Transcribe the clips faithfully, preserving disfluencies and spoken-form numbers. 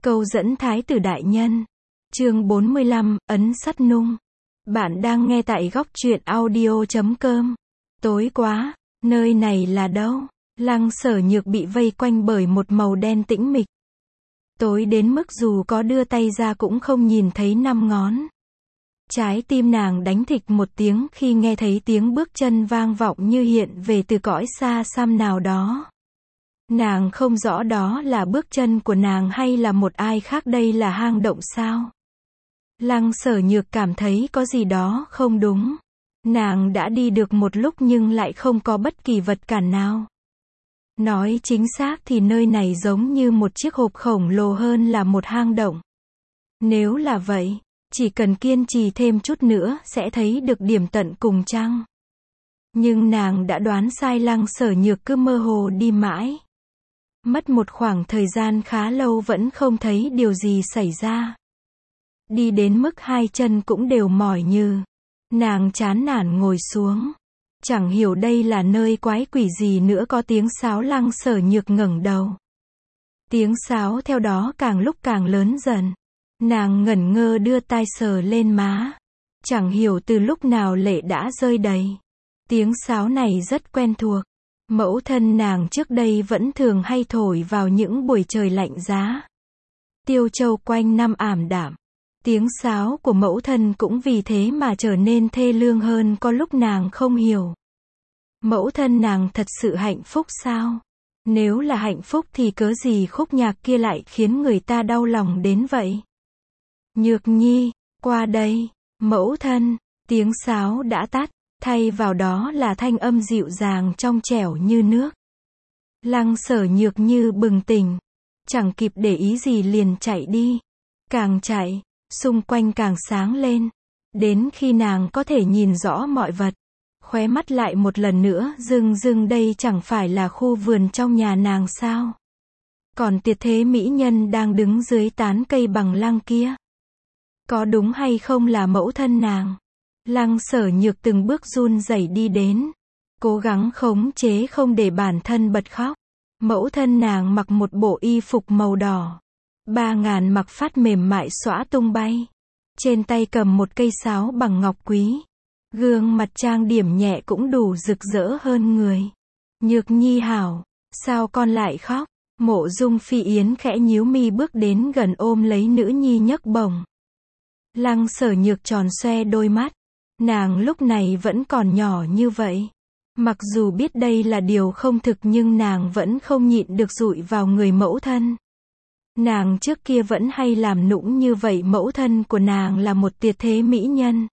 Câu dẫn thái tử đại nhân. Chương bốn mươi lăm, ấn sắt nung. Bạn đang nghe tại góc truyện audio chấm com. Tối quá, nơi này là đâu? Lăng Sở Nhược bị vây quanh bởi một màu đen tĩnh mịch. Tối đến mức dù có đưa tay ra cũng không nhìn thấy năm ngón. Trái tim nàng đánh thịch một tiếng khi nghe thấy tiếng bước chân vang vọng như hiện về từ cõi xa xăm nào đó. Nàng không rõ đó là bước chân của nàng hay là một ai khác, đây là hang động sao? Lăng Sở Nhược cảm thấy có gì đó không đúng. Nàng đã đi được một lúc nhưng lại không có bất kỳ vật cản nào. Nói chính xác thì nơi này giống như một chiếc hộp khổng lồ hơn là một hang động. Nếu là vậy, chỉ cần kiên trì thêm chút nữa sẽ thấy được điểm tận cùng chăng? Nhưng nàng đã đoán sai, Lăng Sở Nhược cứ mơ hồ đi mãi. Mất một khoảng thời gian khá lâu vẫn không thấy điều gì xảy ra. Đi đến mức hai chân cũng đều mỏi nhừ. Nàng chán nản ngồi xuống. Chẳng hiểu đây là nơi quái quỷ gì nữa, có tiếng sáo. Lăng Sở Nhược ngẩng đầu. Tiếng sáo theo đó càng lúc càng lớn dần. Nàng ngẩn ngơ đưa tai sờ lên má. Chẳng hiểu từ lúc nào lệ đã rơi đầy. Tiếng sáo này rất quen thuộc. Mẫu thân nàng trước đây vẫn thường hay thổi vào những buổi trời lạnh giá. Tiêu Châu quanh năm ảm đạm. Tiếng sáo của mẫu thân cũng vì thế mà trở nên thê lương hơn, có lúc nàng không hiểu. Mẫu thân nàng thật sự hạnh phúc sao? Nếu là hạnh phúc thì cớ gì khúc nhạc kia lại khiến người ta đau lòng đến vậy? Nhược Nhi, qua đây. Mẫu thân. Tiếng sáo đã tắt, thay vào đó là thanh âm dịu dàng trong trẻo như nước. Lăng Sở Nhược như bừng tỉnh, chẳng kịp để ý gì liền chạy đi. Càng chạy, xung quanh càng sáng lên, đến khi nàng có thể nhìn rõ mọi vật, khóe mắt lại một lần nữa rưng rưng, đây chẳng phải là khu vườn trong nhà nàng sao? Còn tuyệt thế mỹ nhân đang đứng dưới tán cây bằng lăng kia, có đúng hay không là mẫu thân nàng? Lăng Sở Nhược từng bước run rẩy đi đến, cố gắng khống chế không để bản thân bật khóc. Mẫu thân nàng mặc một bộ y phục màu đỏ, ba ngàn mặc phát mềm mại xõa tung bay. Trên tay cầm một cây sáo bằng ngọc quý. Gương mặt trang điểm nhẹ cũng đủ rực rỡ hơn người. Nhược Nhi hảo, sao con lại khóc? Mộ Dung Phi Yến khẽ nhíu mi bước đến gần ôm lấy nữ nhi nhấc bổng. Lăng Sở Nhược tròn xoe đôi mắt. Nàng lúc này vẫn còn nhỏ như vậy. Mặc dù biết đây là điều không thực nhưng nàng vẫn không nhịn được dụi vào người mẫu thân. Nàng trước kia vẫn hay làm nũng như vậy, mẫu thân của nàng là một tuyệt thế mỹ nhân.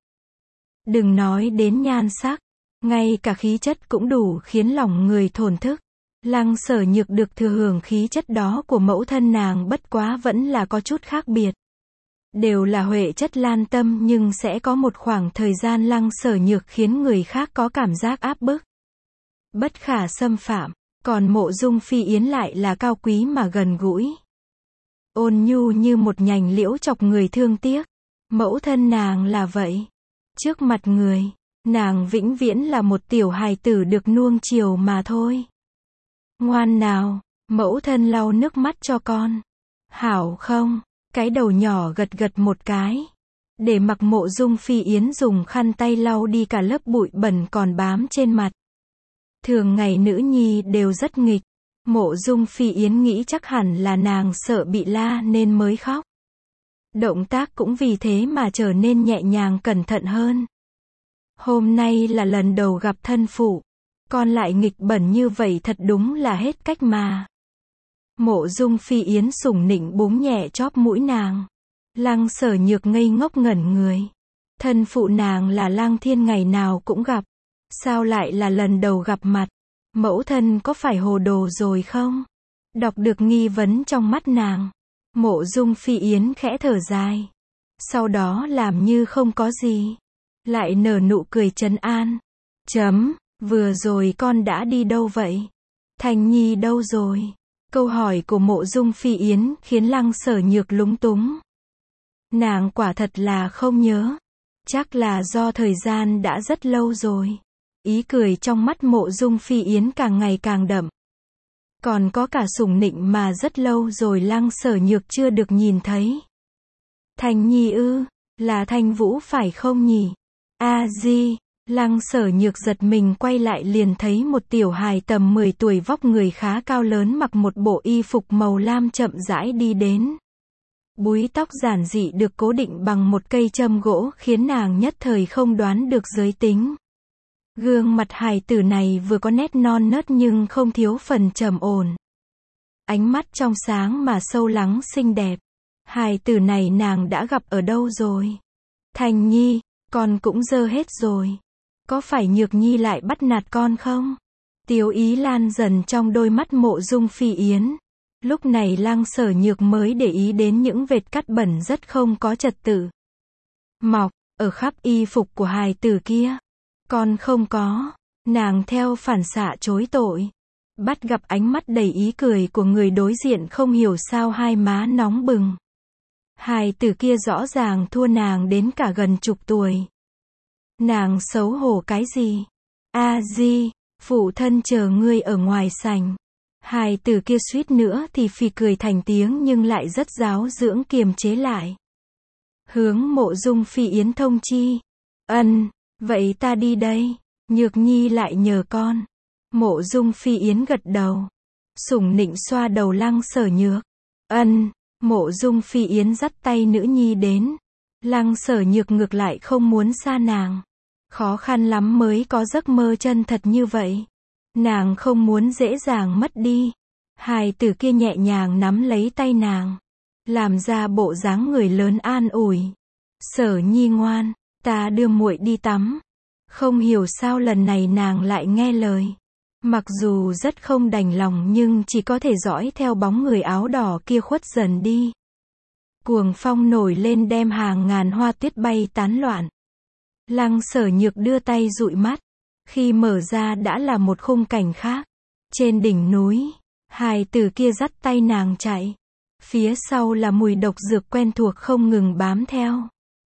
Đừng nói đến nhan sắc, ngay cả khí chất cũng đủ khiến lòng người thổn thức. Lăng Sở Nhược được thừa hưởng khí chất đó của mẫu thân nàng, bất quá vẫn là có chút khác biệt. Đều là huệ chất lan tâm nhưng sẽ có một khoảng thời gian Lăng Sở Nhược khiến người khác có cảm giác áp bức, bất khả xâm phạm, còn Mộ Dung Phi Yến lại là cao quý mà gần gũi. Ôn nhu như một nhành liễu chọc người thương tiếc. Mẫu thân nàng là vậy. Trước mặt người, nàng vĩnh viễn là một tiểu hài tử được nuông chiều mà thôi. Ngoan nào, mẫu thân lau nước mắt cho con. Hảo không? Cái đầu nhỏ gật gật một cái. Để mặc Mộ Dung Phi Yến dùng khăn tay lau đi cả lớp bụi bẩn còn bám trên mặt. Thường ngày nữ nhi đều rất nghịch. Mộ Dung Phi Yến nghĩ chắc hẳn là nàng sợ bị la nên mới khóc. Động tác cũng vì thế mà trở nên nhẹ nhàng cẩn thận hơn. Hôm nay là lần đầu gặp thân phụ, con lại nghịch bẩn như vậy thật đúng là hết cách mà. Mộ Dung Phi Yến sủng nịnh búng nhẹ chóp mũi nàng. Lăng Sở Nhược ngây ngốc ngẩn người. Thân phụ nàng là Lăng Thiên ngày nào cũng gặp, sao lại là lần đầu gặp mặt? Mẫu thân có phải hồ đồ rồi không? Đọc được nghi vấn trong mắt nàng, Mộ Dung Phi Yến khẽ thở dài. Sau đó làm như không có gì, lại nở nụ cười trấn an. Chấm, vừa rồi con đã đi đâu vậy? Thành Nhi đâu rồi? Câu hỏi của Mộ Dung Phi Yến khiến Lăng Sở Nhược lúng túng. Nàng quả thật là không nhớ. Chắc là do thời gian đã rất lâu rồi. Ý cười trong mắt Mộ Dung Phi Yến càng ngày càng đậm. Còn có cả Sủng Nịnh mà rất lâu rồi Lăng Sở Nhược chưa được nhìn thấy. Thành Nhi ư, là Thanh Vũ phải không nhỉ? A Di, Lăng Sở Nhược giật mình quay lại liền thấy một tiểu hài tầm mười tuổi vóc người khá cao lớn mặc một bộ y phục màu lam chậm rãi đi đến. Búi tóc giản dị được cố định bằng một cây châm gỗ khiến nàng nhất thời không đoán được giới tính. Gương mặt hài tử này vừa có nét non nớt nhưng không thiếu phần trầm ổn. Ánh mắt trong sáng mà sâu lắng xinh đẹp. Hài tử này nàng đã gặp ở đâu rồi? Thành Nhi, con cũng dơ hết rồi. Có phải Nhược Nhi lại bắt nạt con không? Tiếu ý lan dần trong đôi mắt Mộ Dung Phi Yến. Lúc này Lăng Sở Nhược mới để ý đến những vệt cắt bẩn rất không có trật tự. Mọc, ở khắp y phục của hài tử kia. Con không có. Nàng theo phản xạ chối tội. Bắt gặp ánh mắt đầy ý cười của người đối diện không hiểu sao hai má nóng bừng. Hài tử kia rõ ràng thua nàng đến cả gần chục tuổi. Nàng xấu hổ cái gì? A Di, phụ thân chờ ngươi ở ngoài sảnh. Hài tử kia suýt nữa thì phì cười thành tiếng nhưng lại rất giáo dưỡng kiềm chế lại. Hướng Mộ Dung Phi Yến thông chi. Ân, vậy ta đi đây. Nhược Nhi lại nhờ con. Mộ Dung Phi Yến gật đầu. Sủng Nịnh xoa đầu Lăng Sở Nhược. Ân, Mộ Dung Phi Yến dắt tay nữ nhi đến. Lăng Sở Nhược ngược lại không muốn xa nàng. Khó khăn lắm mới có giấc mơ chân thật như vậy. Nàng không muốn dễ dàng mất đi. Hài tử kia nhẹ nhàng nắm lấy tay nàng. Làm ra bộ dáng người lớn an ủi. Sở Nhi ngoan, ta đưa muội đi tắm. Không hiểu sao lần này nàng lại nghe lời. Mặc dù rất không đành lòng nhưng chỉ có thể dõi theo bóng người áo đỏ kia khuất dần đi. Cuồng phong nổi lên đem hàng ngàn hoa tuyết bay tán loạn. Lăng Sở Nhược đưa tay dụi mắt. Khi mở ra đã là một khung cảnh khác. Trên đỉnh núi, hài tử kia dắt tay nàng chạy. Phía sau là mùi độc dược quen thuộc không ngừng bám theo.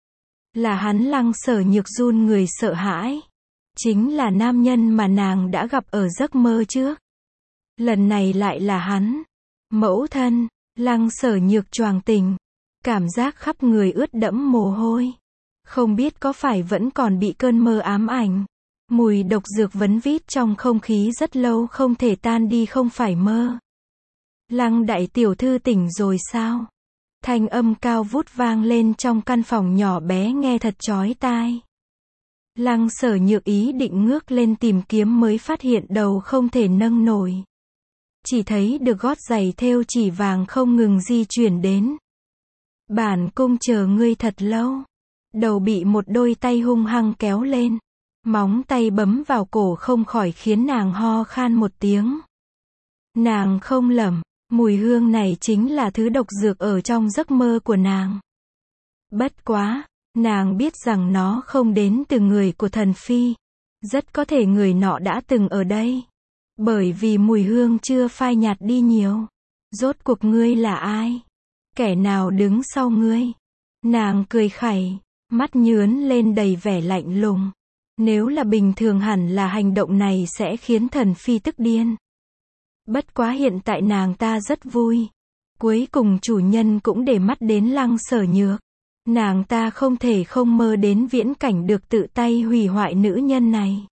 Là hắn. Lăng Sở Nhược run người sợ hãi. Chính là nam nhân mà nàng đã gặp ở giấc mơ trước. Lần này lại là hắn. Mẫu thân. Lăng Sở Nhược choàng tỉnh. Cảm giác khắp người ướt đẫm mồ hôi. Không biết có phải vẫn còn bị cơn mơ ám ảnh. Mùi độc dược vấn vít trong không khí rất lâu không thể tan đi, không phải mơ. Lăng đại tiểu thư tỉnh rồi sao? Thanh âm cao vút vang lên trong căn phòng nhỏ bé nghe thật chói tai. Lăng Sở Nhược ý định ngước lên tìm kiếm mới phát hiện đầu không thể nâng nổi. Chỉ thấy được gót giày thêu chỉ vàng không ngừng di chuyển đến. Bản cung chờ ngươi thật lâu. Đầu bị một đôi tay hung hăng kéo lên. Móng tay bấm vào cổ không khỏi khiến nàng ho khan một tiếng. Nàng không lầm, mùi hương này chính là thứ độc dược ở trong giấc mơ của nàng. Bất quá, nàng biết rằng nó không đến từ người của thần phi. Rất có thể người nọ đã từng ở đây. Bởi vì mùi hương chưa phai nhạt đi nhiều. Rốt cuộc ngươi là ai? Kẻ nào đứng sau ngươi? Nàng cười khẩy, mắt nhướn lên đầy vẻ lạnh lùng. Nếu là bình thường hẳn là hành động này sẽ khiến thần phi tức điên. Bất quá hiện tại nàng ta rất vui. Cuối cùng chủ nhân cũng để mắt đến Lăng Sở Nhược. Nàng ta không thể không mơ đến viễn cảnh được tự tay hủy hoại nữ nhân này.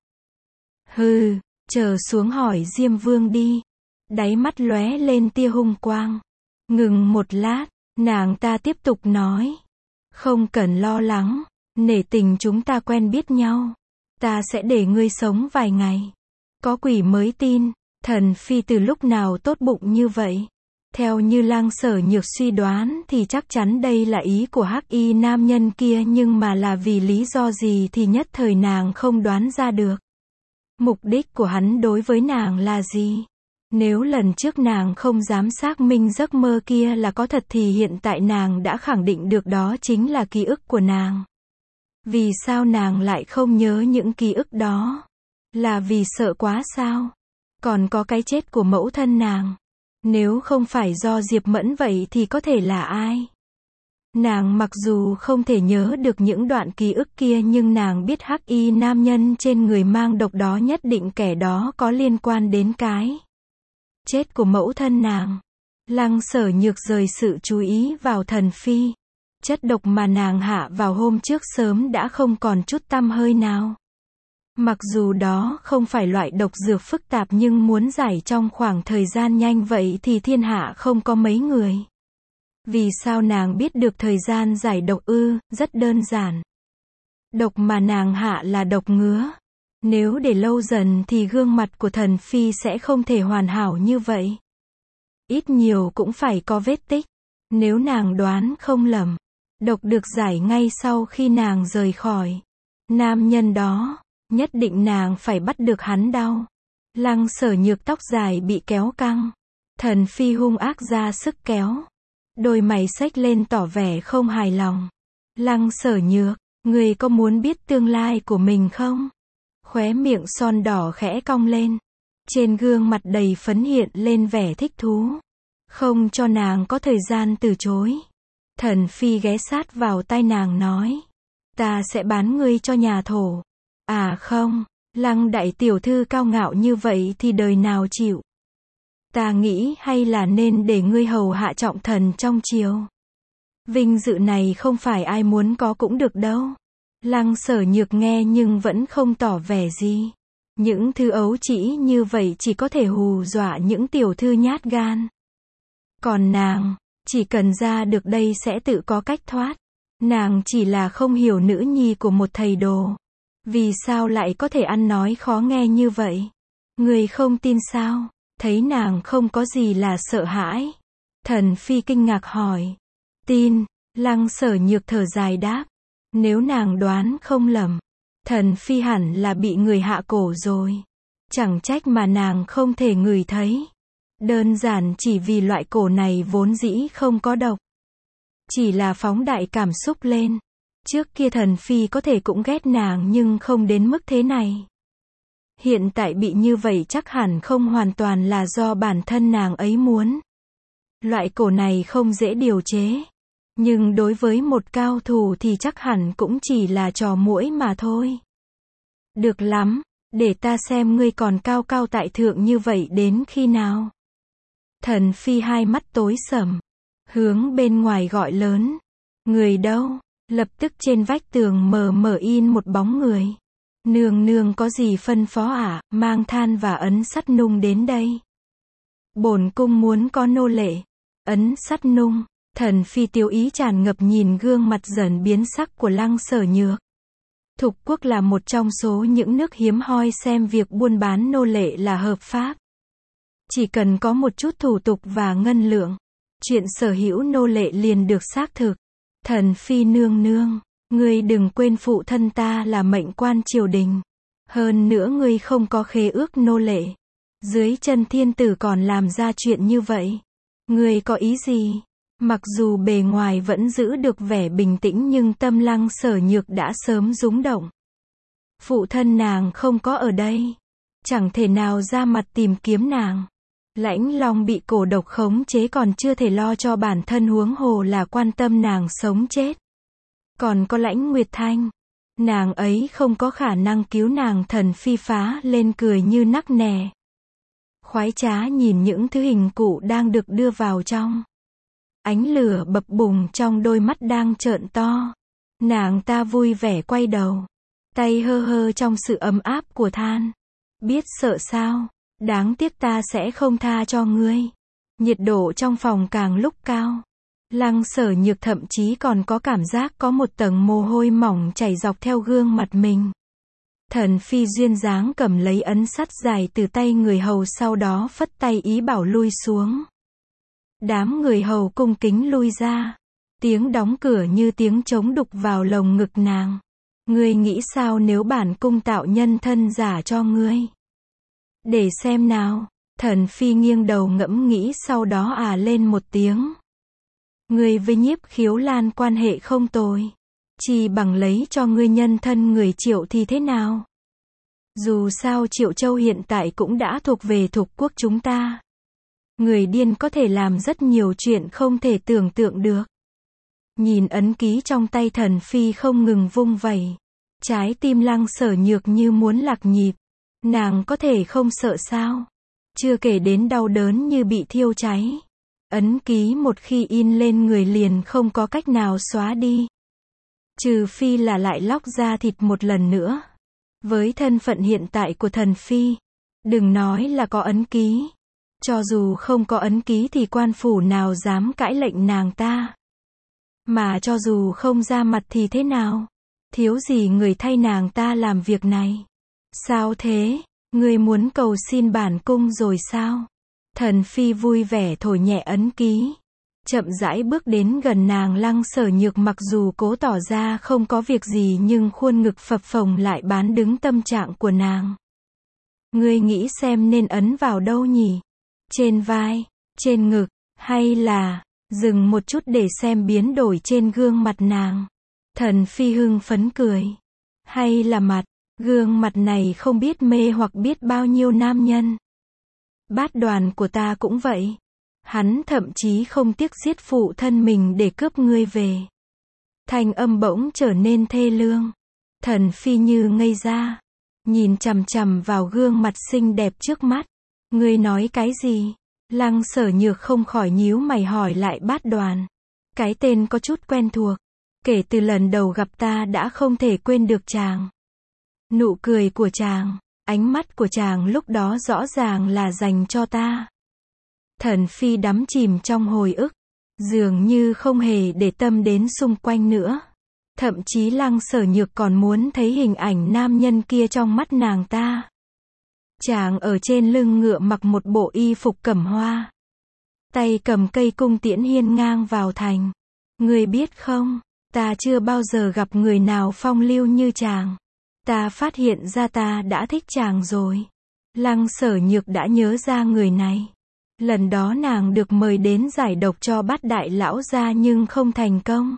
Hừ, chờ xuống hỏi Diêm Vương đi. Đáy mắt lóe lên tia hung quang. Ngừng một lát, nàng ta tiếp tục nói. Không cần lo lắng, nể tình chúng ta quen biết nhau. Ta sẽ để ngươi sống vài ngày. Có quỷ mới tin, thần phi từ lúc nào tốt bụng như vậy. Theo như Lăng Sở Nhược suy đoán thì chắc chắn đây là ý của hắc y nam nhân kia, nhưng mà là vì lý do gì thì nhất thời nàng không đoán ra được. Mục đích của hắn đối với nàng là gì? Nếu lần trước nàng không dám xác minh giấc mơ kia là có thật thì hiện tại nàng đã khẳng định được đó chính là ký ức của nàng. Vì sao nàng lại không nhớ những ký ức đó? Là vì sợ quá sao? Còn có cái chết của mẫu thân nàng. Nếu không phải do Diệp Mẫn vậy thì có thể là ai? Nàng mặc dù không thể nhớ được những đoạn ký ức kia nhưng nàng biết hắc y nam nhân trên người mang độc đó nhất định kẻ đó có liên quan đến cái chết của mẫu thân nàng. Lăng Sở Nhược rời sự chú ý vào Thần Phi. Chất độc mà nàng hạ vào hôm trước sớm đã không còn chút tăm hơi nào. Mặc dù đó không phải loại độc dược phức tạp nhưng muốn giải trong khoảng thời gian nhanh vậy thì thiên hạ không có mấy người. Vì sao nàng biết được thời gian giải độc ư? Rất đơn giản. Độc mà nàng hạ là độc ngứa. Nếu để lâu dần thì gương mặt của Thần Phi sẽ không thể hoàn hảo như vậy. Ít nhiều cũng phải có vết tích. Nếu nàng đoán không lầm, độc được giải ngay sau khi nàng rời khỏi nam nhân đó. Nhất định nàng phải bắt được hắn đau. Lăng Sở Nhược tóc dài bị kéo căng. Thần Phi hung ác ra sức kéo. Đôi mày xếch lên tỏ vẻ không hài lòng. Lăng Sở Nhược, người có muốn biết tương lai của mình không? Khóe miệng son đỏ khẽ cong lên. Trên gương mặt đầy phấn hiện lên vẻ thích thú. Không cho nàng có thời gian từ chối. Thần Phi ghé sát vào tai nàng nói. Ta sẽ bán ngươi cho nhà thổ. À không, Lăng đại tiểu thư cao ngạo như vậy thì đời nào chịu. Ta nghĩ hay là nên để ngươi hầu hạ trọng thần trong triều. Vinh dự này không phải ai muốn có cũng được đâu. Lăng Sở Nhược nghe nhưng vẫn không tỏ vẻ gì. Những thứ ấu trĩ như vậy chỉ có thể hù dọa những tiểu thư nhát gan. Còn nàng, chỉ cần ra được đây sẽ tự có cách thoát. Nàng chỉ là không hiểu nữ nhi của một thầy đồ. Vì sao lại có thể ăn nói khó nghe như vậy? Người không tin sao? Thấy nàng không có gì là sợ hãi. Thần Phi kinh ngạc hỏi. Tin, Lăng Sở Nhược thở dài đáp. Nếu nàng đoán không lầm, Thần Phi hẳn là bị người hạ cổ rồi. Chẳng trách mà nàng không thể ngửi thấy. Đơn giản chỉ vì loại cổ này vốn dĩ không có độc. Chỉ là phóng đại cảm xúc lên. Trước kia Thần Phi có thể cũng ghét nàng nhưng không đến mức thế này. Hiện tại bị như vậy chắc hẳn không hoàn toàn là do bản thân nàng ấy muốn. Loại cổ này không dễ điều chế. Nhưng đối với một cao thủ thì chắc hẳn cũng chỉ là trò muỗi mà thôi. Được lắm, để ta xem ngươi còn cao cao tại thượng như vậy đến khi nào. Thần Phi hai mắt tối sầm. Hướng bên ngoài gọi lớn. Người đâu? Lập tức trên vách tường mờ mờ in một bóng người. Nương nương có gì phân phó ạ? À? Mang than và ấn sắt nung đến đây. Bổn cung muốn có nô lệ. Ấn sắt nung. Thần Phi tiêu ý tràn ngập nhìn gương mặt dần biến sắc của Lăng Sở Nhược. Thục quốc là một trong số những nước hiếm hoi xem việc buôn bán nô lệ là hợp pháp. Chỉ cần có một chút thủ tục và ngân lượng, chuyện sở hữu nô lệ liền được xác thực. Thần Phi nương nương, ngươi đừng quên phụ thân ta là mệnh quan triều đình. Hơn nữa ngươi không có khế ước nô lệ. Dưới chân thiên tử còn làm ra chuyện như vậy. Ngươi có ý gì? Mặc dù bề ngoài vẫn giữ được vẻ bình tĩnh nhưng tâm Lăng Sở Nhược đã sớm rúng động. Phụ thân nàng không có ở đây. Chẳng thể nào ra mặt tìm kiếm nàng. Lãnh Long bị cổ độc khống chế còn chưa thể lo cho bản thân huống hồ là quan tâm nàng sống chết. Còn có Lãnh Nguyệt Thanh. Nàng ấy không có khả năng cứu nàng. Thần Phi phá lên cười như nắc nẻ. Khoái trá nhìn những thứ hình cụ đang được đưa vào trong. Ánh lửa bập bùng trong đôi mắt đang trợn to. Nàng ta vui vẻ quay đầu. Tay hơ hơ trong sự ấm áp của than. Biết sợ sao? Đáng tiếc ta sẽ không tha cho ngươi. Nhiệt độ trong phòng càng lúc cao. Lăng Sở Nhược thậm chí còn có cảm giác có một tầng mồ hôi mỏng chảy dọc theo gương mặt mình. Thần Phi duyên dáng cầm lấy ấn sắt dài từ tay người hầu sau đó phất tay ý bảo lui xuống. Đám người hầu cung kính lui ra. Tiếng đóng cửa như tiếng trống đục vào lồng ngực nàng. Ngươi nghĩ sao nếu bản cung tạo nhân thân giả cho ngươi? Để xem nào. Thần Phi nghiêng đầu ngẫm nghĩ sau đó à lên một tiếng. Ngươi với Nhiếp Khiếu Lan quan hệ không tồi. Chỉ bằng lấy cho ngươi nhân thân người Triệu thì thế nào? Dù sao Triệu Châu hiện tại cũng đã thuộc về Thục quốc chúng ta. Người điên có thể làm rất nhiều chuyện không thể tưởng tượng được. Nhìn ấn ký trong tay Thần Phi không ngừng vung vẩy. Trái tim Lăng Sở Nhược như muốn lạc nhịp. Nàng có thể không sợ sao? Chưa kể đến đau đớn như bị thiêu cháy. Ấn ký một khi in lên người liền không có cách nào xóa đi. Trừ phi là lại lóc da thịt một lần nữa. Với thân phận hiện tại của thần phi, đừng nói là có ấn ký. Cho dù không có ấn ký thì quan phủ nào dám cãi lệnh nàng ta. Mà cho dù không ra mặt thì thế nào? Thiếu gì người thay nàng ta làm việc này? Sao thế? Ngươi muốn cầu xin bản cung rồi sao? Thần phi vui vẻ thổi nhẹ ấn ký. Chậm rãi bước đến gần nàng Lăng Sở Nhược, mặc dù cố tỏ ra không có việc gì nhưng khuôn ngực phập phồng lại bán đứng tâm trạng của nàng. Ngươi nghĩ xem nên ấn vào đâu nhỉ? Trên vai, trên ngực, hay là... Dừng một chút để xem biến đổi trên gương mặt nàng. Thần phi hưng phấn cười. Hay là mặt, gương mặt này không biết mê hoặc biết bao nhiêu nam nhân. Bát đoàn của ta cũng vậy. Hắn thậm chí không tiếc giết phụ thân mình để cướp ngươi về. Thanh âm bỗng trở nên thê lương. Thần phi như ngây ra. Nhìn chằm chằm vào gương mặt xinh đẹp trước mắt. Ngươi nói cái gì? Lăng Sở Nhược không khỏi nhíu mày hỏi lại Bát Đoàn. Cái tên có chút quen thuộc. Kể từ lần đầu gặp ta đã không thể quên được chàng. Nụ cười của chàng, ánh mắt của chàng lúc đó rõ ràng là dành cho ta. Thần phi đắm chìm trong hồi ức, dường như không hề để tâm đến xung quanh nữa. Thậm chí Lăng Sở Nhược còn muốn thấy hình ảnh nam nhân kia trong mắt nàng ta. Chàng ở trên lưng ngựa mặc một bộ y phục cẩm hoa. Tay cầm cây cung tiễn hiên ngang vào thành. Ngươi biết không, ta chưa bao giờ gặp người nào phong lưu như chàng. Ta phát hiện ra ta đã thích chàng rồi. Lăng Sở Nhược đã nhớ ra người này. Lần đó nàng được mời đến giải độc cho Bát đại lão gia nhưng không thành công.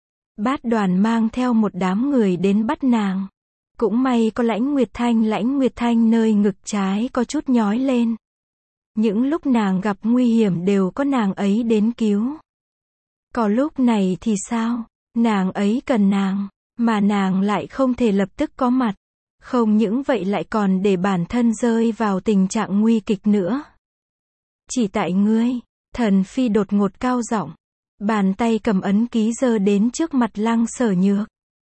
Bát Đoàn mang theo một đám người đến bắt nàng. Cũng may có Lãnh Nguyệt Thanh, Lãnh Nguyệt Thanh nơi ngực trái có chút nhói lên. Những lúc nàng gặp nguy hiểm đều có nàng ấy đến cứu. Còn lúc này thì sao? Nàng ấy cần nàng, mà nàng lại không thể lập tức có mặt. Không những vậy lại còn để bản thân rơi vào tình trạng nguy kịch nữa. Chỉ tại ngươi, thần phi đột ngột cao giọng. Bàn tay cầm ấn ký giơ đến trước mặt Lăng Sở Nhược.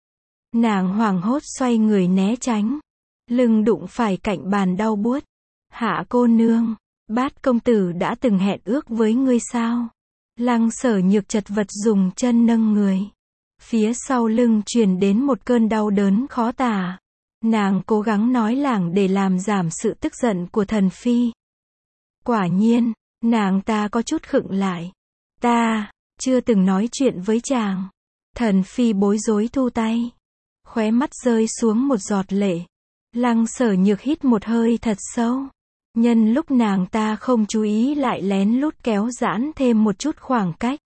Nàng hoảng hốt xoay người né tránh. Lưng đụng phải cạnh bàn đau buốt. Hạ cô nương, Bát công tử đã từng hẹn ước với ngươi sao? Lăng Sở Nhược chật vật dùng chân nâng người. Phía sau lưng truyền đến một cơn đau đớn khó tả. Nàng cố gắng nói lảng để làm giảm sự tức giận của thần phi. Quả nhiên, nàng ta có chút khựng lại. Ta, chưa từng nói chuyện với chàng. Thần phi bối rối thu tay. Khóe mắt rơi xuống một giọt lệ. Lăng Sở Nhược hít một hơi thật sâu. Nhân lúc nàng ta không chú ý lại lén lút kéo giãn thêm một chút khoảng cách.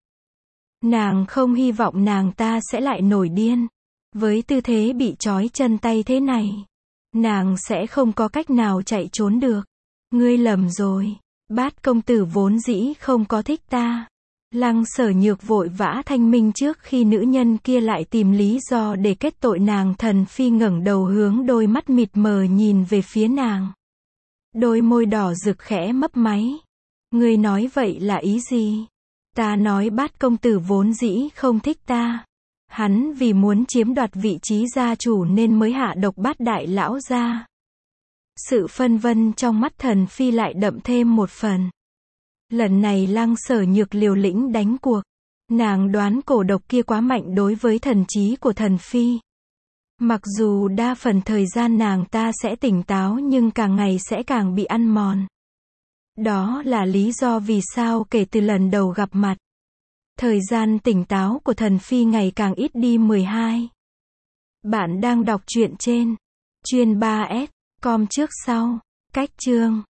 Nàng không hy vọng nàng ta sẽ lại nổi điên. Với tư thế bị trói chân tay thế này, nàng sẽ không có cách nào chạy trốn được. Ngươi lầm rồi. Bát công tử vốn dĩ không có thích ta. Lăng Sở Nhược vội vã thanh minh trước khi nữ nhân kia lại tìm lý do để kết tội nàng. Thần phi ngẩng đầu hướng đôi mắt mịt mờ nhìn về phía nàng. Đôi môi đỏ rực khẽ mấp máy. Ngươi nói vậy là ý gì? Ta nói Bát công tử vốn dĩ không thích ta. Hắn vì muốn chiếm đoạt vị trí gia chủ nên mới hạ độc Bát đại lão gia. Sự phân vân trong mắt thần phi lại đậm thêm một phần. Lần này Lăng Sở Nhược liều lĩnh đánh cuộc. Nàng đoán cổ độc kia quá mạnh đối với thần trí của thần phi. Mặc dù đa phần thời gian nàng ta sẽ tỉnh táo nhưng càng ngày sẽ càng bị ăn mòn. Đó là lý do vì sao kể từ lần đầu gặp mặt, thời gian tỉnh táo của thần phi ngày càng ít đi. mười hai. Bạn đang đọc truyện trên chuyên ba S com trước sau. Cách chương